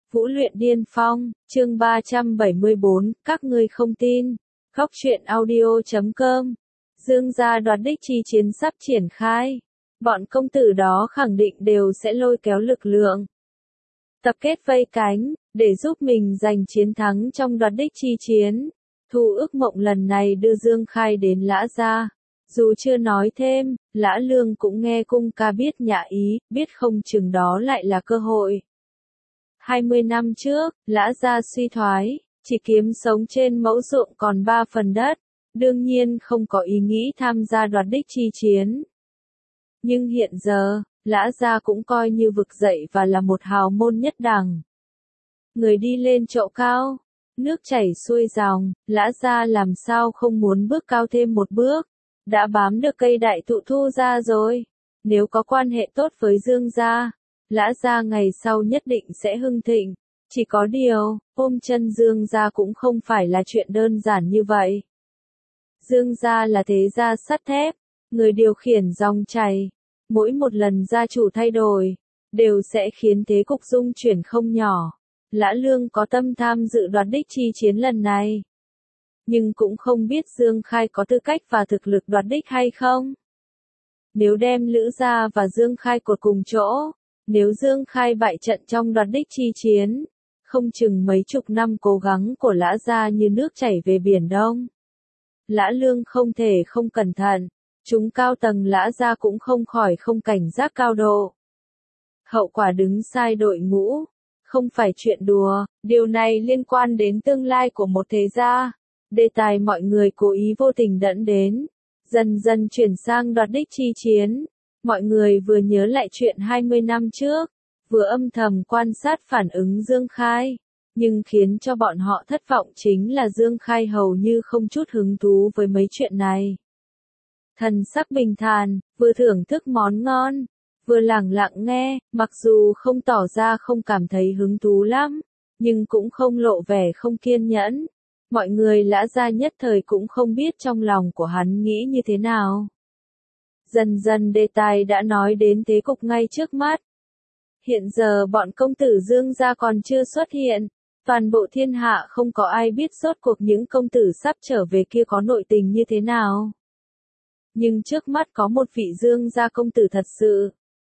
Vũ luyện điên phong, chương 374, các ngươi không tin. Góc truyện audio.com. Dương gia đoạt đích chi chiến sắp triển khai. Bọn công tử đó khẳng định đều sẽ lôi kéo lực lượng tập kết vây cánh, để giúp mình giành chiến thắng trong đoạt đích chi chiến. Thu ước mộng lần này đưa Dương Khai đến Lã gia. Dù chưa nói thêm, Lã Lương cũng nghe cung ca biết nhã ý, biết không chừng đó lại là cơ hội. 20 năm trước, Lã gia suy thoái, chỉ kiếm sống trên mẫu ruộng còn 3 phần đất, đương nhiên không có ý nghĩ tham gia đoạt đích chi chiến. Nhưng hiện giờ, Lã gia cũng coi như vực dậy và là một hào môn nhất đẳng. Người đi lên chỗ cao, nước chảy xuôi dòng, Lã gia làm sao không muốn bước cao thêm một bước, đã bám được cây đại thụ Thu gia rồi. Nếu có quan hệ tốt với Dương gia, Lã gia ngày sau nhất định sẽ hưng thịnh. Chỉ có điều, ôm chân Dương gia cũng không phải là chuyện đơn giản như vậy. Dương gia là thế gia sắt thép, người điều khiển dòng chảy. Mỗi một lần gia chủ thay đổi, đều sẽ khiến thế cục dung chuyển không nhỏ. Lã Lương có tâm tham dự đoạt đích chi chiến lần này. Nhưng cũng không biết Dương Khai có tư cách và thực lực đoạt đích hay không. Nếu đem Lữ gia và Dương Khai cột cùng chỗ, nếu Dương Khai bại trận trong đoạt đích chi chiến, không chừng mấy chục năm cố gắng của Lã gia như nước chảy về biển Đông. Lã Lương không thể không cẩn thận, chúng cao tầng Lã gia cũng không khỏi không cảnh giác cao độ. Hậu quả đứng sai đội ngũ, không phải chuyện đùa, điều này liên quan đến tương lai của một thế gia. Đề tài mọi người cố ý vô tình dẫn đến, dần dần chuyển sang đoạt đích chi chiến. Mọi người vừa nhớ lại chuyện 20 năm trước, vừa âm thầm quan sát phản ứng Dương Khai, nhưng khiến cho bọn họ thất vọng chính là Dương Khai hầu như không chút hứng thú với mấy chuyện này. Thần sắc bình thản, vừa thưởng thức món ngon, vừa lẳng lặng nghe, mặc dù không tỏ ra không cảm thấy hứng thú lắm, nhưng cũng không lộ vẻ không kiên nhẫn. Mọi người Lã gia nhất thời cũng không biết trong lòng của hắn nghĩ như thế nào. Dần dần đề tài đã nói đến thế cục ngay trước mắt. Hiện giờ bọn công tử Dương gia còn chưa xuất hiện, toàn bộ thiên hạ không có ai biết rốt cuộc những công tử sắp trở về kia có nội tình như thế nào. Nhưng trước mắt có một vị Dương gia công tử thật sự.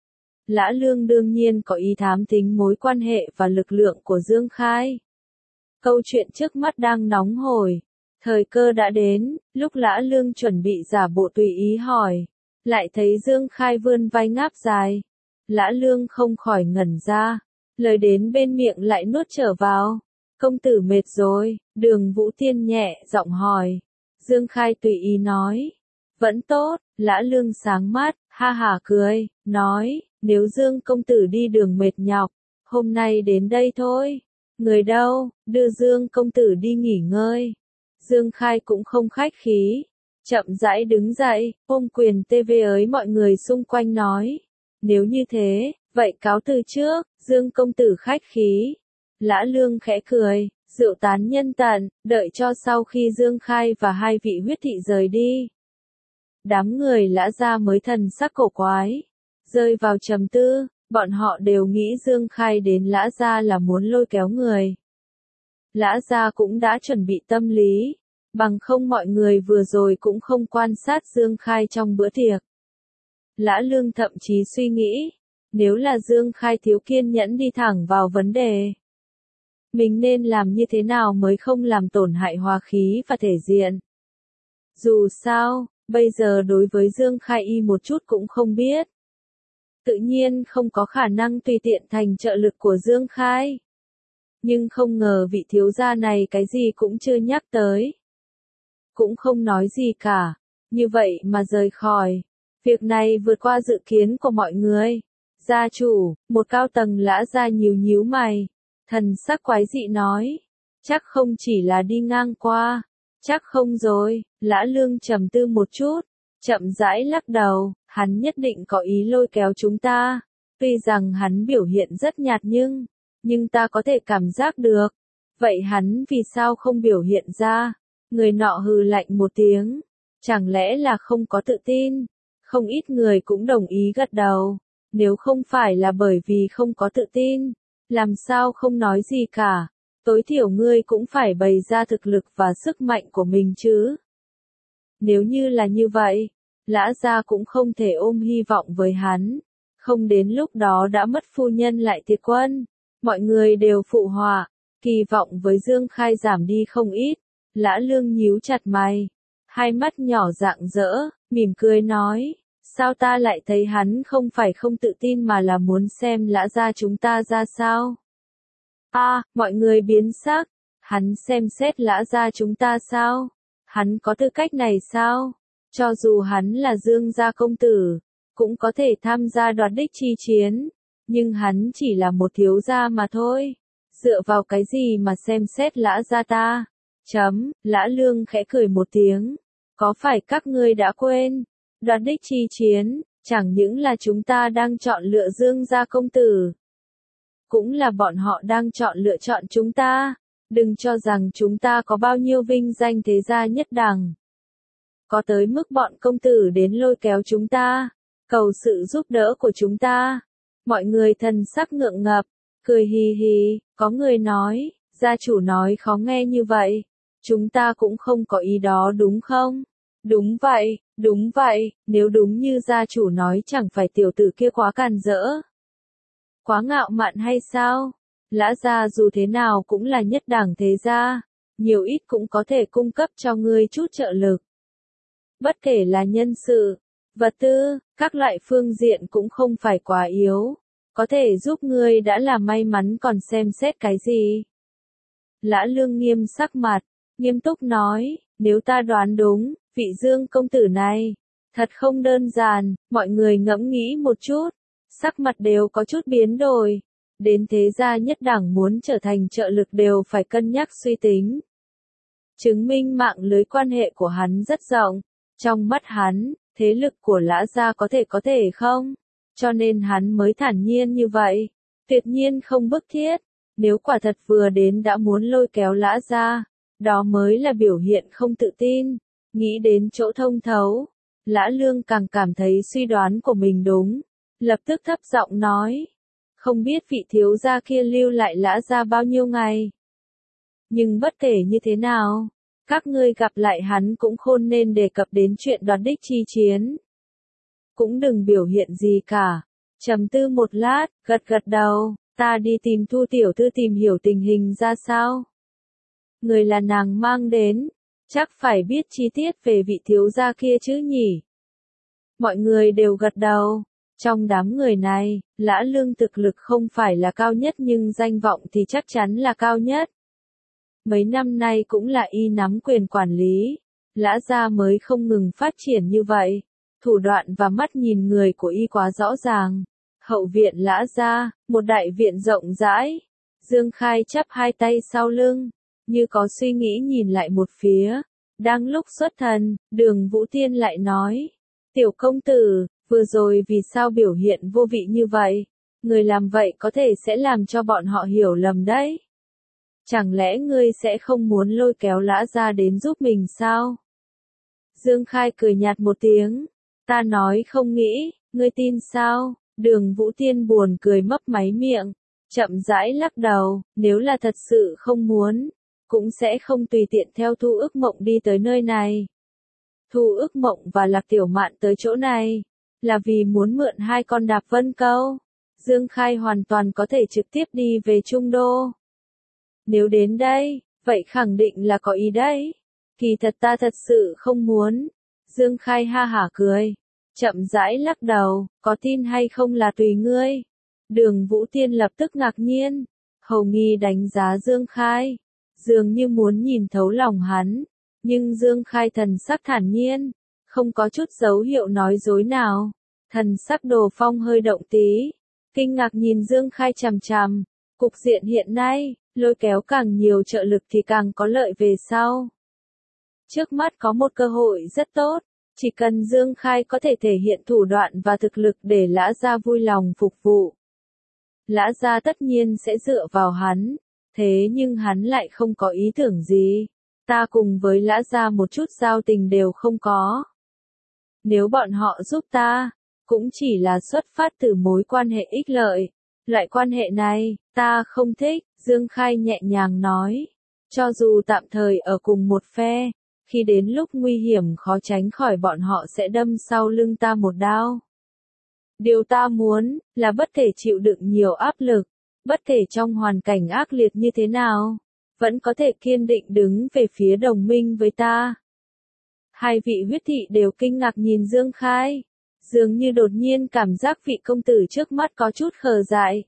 Lã Lương đương nhiên có ý thám thính mối quan hệ và lực lượng của Dương Khai. Câu chuyện trước mắt đang nóng hổi. Thời cơ đã đến, lúc Lã Lương chuẩn bị giả bộ tùy ý hỏi. Lại thấy Dương Khai vươn vai ngáp dài. Lã Lương không khỏi ngẩn ra. Lời đến bên miệng lại nuốt trở vào. Công tử mệt rồi, Đường Vũ Tiên nhẹ giọng hỏi. Dương Khai tùy ý nói. Vẫn tốt, Lã Lương sáng mắt, ha hả cười, nói, nếu Dương công tử đi đường mệt nhọc, hôm nay đến đây thôi. Người đâu, đưa Dương công tử đi nghỉ ngơi. Dương Khai cũng không khách khí, chậm rãi đứng dậy, ôm quyền TV ới mọi người xung quanh nói. Nếu như thế, vậy cáo từ trước, Dương công tử khách khí. Lã Lương khẽ cười, rượu tán nhân tận, đợi cho sau khi Dương Khai và hai vị huyết thị rời đi. Đám người Lã gia mới thần sắc cổ quái, rơi vào trầm tư, bọn họ đều nghĩ Dương Khai đến Lã gia là muốn lôi kéo người. Lã gia cũng đã chuẩn bị tâm lý, bằng không mọi người vừa rồi cũng không quan sát Dương Khai trong bữa tiệc. Lã Lương thậm chí suy nghĩ, nếu là Dương Khai thiếu kiên nhẫn đi thẳng vào vấn đề. Mình nên làm như thế nào mới không làm tổn hại hòa khí và thể diện. Dù sao, bây giờ đối với Dương Khai y một chút cũng không biết. Tự nhiên không có khả năng tùy tiện thành trợ lực của Dương Khai. Nhưng không ngờ vị thiếu gia này cái gì cũng chưa nhắc tới. Cũng không nói gì cả. Như vậy mà rời khỏi. Việc này vượt qua dự kiến của mọi người. Gia chủ, một cao tầng Lã gia nhíu mày. Thần sắc quái dị nói. Chắc không chỉ là đi ngang qua. Chắc không rồi. Lã Lương trầm tư một chút. Chậm rãi lắc đầu. Hắn nhất định có ý lôi kéo chúng ta. Tuy rằng hắn biểu hiện rất nhạt nhưng ta có thể cảm giác được. Vậy hắn vì sao không biểu hiện ra? Người nọ hừ lạnh một tiếng. Chẳng lẽ là không có tự tin? Không ít người cũng đồng ý gật đầu. Nếu không phải là bởi vì không có tự tin, làm sao không nói gì cả, tối thiểu ngươi cũng phải bày ra thực lực và sức mạnh của mình chứ. Nếu như là như vậy, Lã gia cũng không thể ôm hy vọng với hắn, không đến lúc đó đã mất phu nhân lại thiệt quân. Mọi người đều phụ họa, kỳ vọng với Dương Khai giảm đi không ít. Lã Lương nhíu chặt mày, hai mắt nhỏ rạng rỡ, mỉm cười nói, sao ta lại thấy hắn không phải không tự tin mà là muốn xem Lã gia chúng ta ra sao? Mọi người biến sắc, hắn xem xét Lã gia chúng ta sao? Hắn có tư cách này sao? Cho dù hắn là Dương gia công tử, cũng có thể tham gia đoạt đích chi chiến, nhưng hắn chỉ là một thiếu gia mà thôi. Dựa vào cái gì mà xem xét Lã gia ta? Lã Lương khẽ cười một tiếng. Có phải các ngươi đã quên? Đoạt đích chi chiến, chẳng những là chúng ta đang chọn lựa Dương gia công tử, cũng là bọn họ đang lựa chọn chúng ta. Đừng cho rằng chúng ta có bao nhiêu vinh danh thế gia nhất đẳng. Có tới mức bọn công tử đến lôi kéo chúng ta, cầu sự giúp đỡ của chúng ta. Mọi người thần sắc ngượng ngập, cười hì hì, có người nói, gia chủ nói khó nghe như vậy. Chúng ta cũng không có ý đó đúng không? Đúng vậy, nếu đúng như gia chủ nói chẳng phải tiểu tử kia quá càn rỡ. Quá ngạo mạn hay sao? Lã gia dù thế nào cũng là nhất đẳng thế gia, nhiều ít cũng có thể cung cấp cho ngươi chút trợ lực. Bất kể là nhân sự, vật tư, các loại phương diện cũng không phải quá yếu, có thể giúp ngươi đã là may mắn còn xem xét cái gì. Lã Lương nghiêm sắc mặt, nghiêm túc nói, nếu ta đoán đúng, vị Dương công tử này, thật không đơn giản. Mọi người ngẫm nghĩ một chút, sắc mặt đều có chút biến đổi. Đến thế gia nhất đẳng muốn trở thành trợ lực đều phải cân nhắc suy tính. Chứng minh mạng lưới quan hệ của hắn rất rộng. Trong mắt hắn, thế lực của Lã gia có thể không? Cho nên hắn mới thản nhiên như vậy. Tuyệt nhiên không bức thiết. Nếu quả thật vừa đến đã muốn lôi kéo Lã gia, đó mới là biểu hiện không tự tin. Nghĩ đến chỗ thông thấu, Lã Lương càng cảm thấy suy đoán của mình đúng. Lập tức thấp giọng nói, không biết vị thiếu gia kia lưu lại Lã gia bao nhiêu ngày. Nhưng bất kể như thế nào, các ngươi gặp lại hắn cũng không nên đề cập đến chuyện đoạt đích chi chiến. Cũng đừng biểu hiện gì cả. Trầm tư một lát, gật đầu, ta đi tìm Thu tiểu thư tìm hiểu tình hình ra sao. Người là nàng mang đến, chắc phải biết chi tiết về vị thiếu gia kia chứ nhỉ. Mọi người đều gật đầu. Trong đám người này, Lã Lương thực lực không phải là cao nhất nhưng danh vọng thì chắc chắn là cao nhất. Mấy năm nay cũng là y nắm quyền quản lý, Lã gia mới không ngừng phát triển như vậy. Thủ đoạn và mắt nhìn người của y quá rõ ràng. Hậu viện Lã gia, một đại viện rộng rãi. Dương Khai chắp hai tay sau lưng, như có suy nghĩ nhìn lại một phía. Đang lúc xuất thần, Đường Vũ Tiên lại nói, tiểu công tử, vừa rồi vì sao biểu hiện vô vị như vậy? Người làm vậy có thể sẽ làm cho bọn họ hiểu lầm đấy. Chẳng lẽ ngươi sẽ không muốn lôi kéo Lã gia đến giúp mình sao? Dương Khai cười nhạt một tiếng. Ta nói không nghĩ, ngươi tin sao? Đường Vũ Tiên buồn cười mấp máy miệng, chậm rãi lắc đầu, nếu là thật sự không muốn, cũng sẽ không tùy tiện theo Thu Ước Mộng đi tới nơi này. Thu Ước Mộng và Lạc Tiểu Mạn tới chỗ này, là vì muốn mượn hai con đạp vân câu. Dương Khai hoàn toàn có thể trực tiếp đi về Trung Đô. Nếu đến đây, vậy khẳng định là có ý đấy. Kỳ thật ta thật sự không muốn. Dương Khai ha hả cười, chậm rãi lắc đầu, có tin hay không là tùy ngươi. Đường Vũ Tiên lập tức ngạc nhiên, hầu nghi đánh giá Dương Khai, dường như muốn nhìn thấu lòng hắn, nhưng Dương Khai thần sắc thản nhiên, không có chút dấu hiệu nói dối nào. Thần sắc Đồ Phong hơi động tí, kinh ngạc nhìn Dương Khai chằm chằm, cục diện hiện nay, lôi kéo càng nhiều trợ lực thì càng có lợi về sau. Trước mắt có một cơ hội rất tốt, chỉ cần Dương Khai có thể thể hiện thủ đoạn và thực lực để Lã gia vui lòng phục vụ. Lã gia tất nhiên sẽ dựa vào hắn, thế nhưng hắn lại không có ý tưởng gì. Ta cùng với Lã gia một chút giao tình đều không có. Nếu bọn họ giúp ta, cũng chỉ là xuất phát từ mối quan hệ ích lợi, Loại quan hệ này, ta không thích, Dương Khai nhẹ nhàng nói. Cho dù tạm thời ở cùng một phe, khi đến lúc nguy hiểm khó tránh khỏi bọn họ sẽ đâm sau lưng ta một đao. Điều ta muốn, là bất kể chịu đựng nhiều áp lực, bất kể trong hoàn cảnh ác liệt như thế nào, vẫn có thể kiên định đứng về phía đồng minh với ta. Hai vị huyết thị đều kinh ngạc nhìn Dương Khai, dường như đột nhiên cảm giác vị công tử trước mắt có chút khờ dại.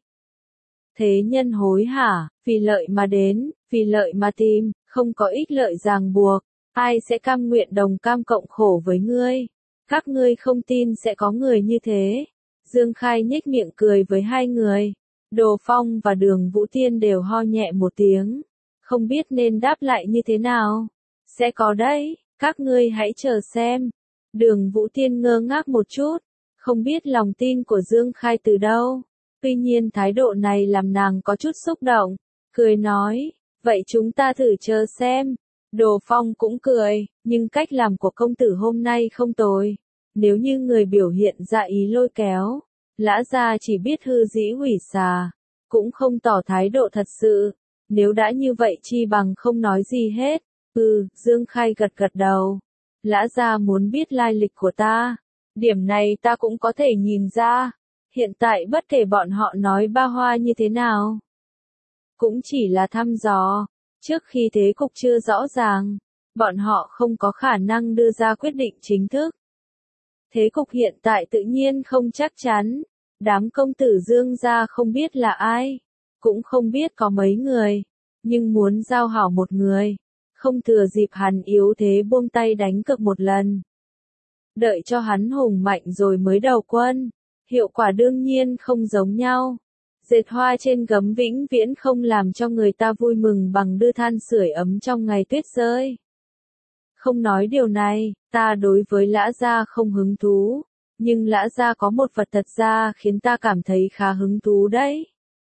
Thế nhân hối hả, vì lợi mà đến, vì lợi mà tìm, không có ích lợi ràng buộc, ai sẽ cam nguyện đồng cam cộng khổ với ngươi? Các ngươi không tin sẽ có người như thế. Dương Khai nhếch miệng cười với hai người. Đồ Phong và Đường Vũ Tiên đều ho nhẹ một tiếng, không biết nên đáp lại như thế nào. Sẽ có đấy, các ngươi hãy chờ xem. Đường Vũ Tiên ngơ ngác một chút, không biết lòng tin của Dương Khai từ đâu. Tuy nhiên thái độ này làm nàng có chút xúc động, cười nói, vậy chúng ta thử chờ xem. Đồ Phong cũng cười, nhưng cách làm của công tử hôm nay không tồi. Nếu như người biểu hiện ra ý lôi kéo, Lã gia chỉ biết hư dĩ hủy xà, cũng không tỏ thái độ thật sự. Nếu đã như vậy chi bằng không nói gì hết. Dương Khai gật gật đầu. Lã gia muốn biết lai lịch của ta. Điểm này ta cũng có thể nhìn ra. Hiện tại bất kể bọn họ nói ba hoa như thế nào, cũng chỉ là thăm dò. Trước khi thế cục chưa rõ ràng, bọn họ không có khả năng đưa ra quyết định chính thức. Thế cục hiện tại tự nhiên không chắc chắn. Đám công tử Dương gia không biết là ai, cũng không biết có mấy người, nhưng muốn giao hảo một người, không thừa dịp hắn yếu thế buông tay đánh cược một lần. Đợi cho hắn hùng mạnh rồi mới đầu quân, hiệu quả đương nhiên không giống nhau. Dệt hoa trên gấm vĩnh viễn không làm cho người ta vui mừng bằng đưa than sưởi ấm trong ngày tuyết rơi. Không nói điều này, ta đối với Lã gia không hứng thú, nhưng Lã gia có một vật thật ra khiến ta cảm thấy khá hứng thú đấy.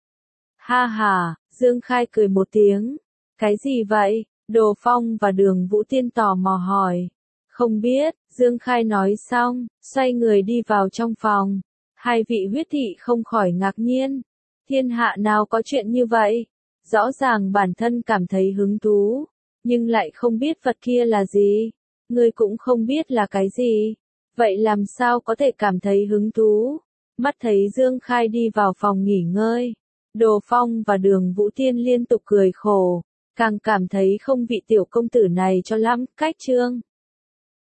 Ha ha, Dương Khai cười một tiếng. Cái gì vậy? Đồ Phong và Đường Vũ Tiên tò mò hỏi. Không biết, Dương Khai nói xong, xoay người đi vào trong phòng. Hai vị huyết thị không khỏi ngạc nhiên. Thiên hạ nào có chuyện như vậy? Rõ ràng bản thân cảm thấy hứng thú, nhưng lại không biết vật kia là gì. Ngươi cũng không biết là cái gì. Vậy làm sao có thể cảm thấy hứng thú? Mắt thấy Dương Khai đi vào phòng nghỉ ngơi, Đồ Phong và Đường Vũ Tiên liên tục cười khổ, càng cảm thấy không vị tiểu công tử này cho lắm, cách trương.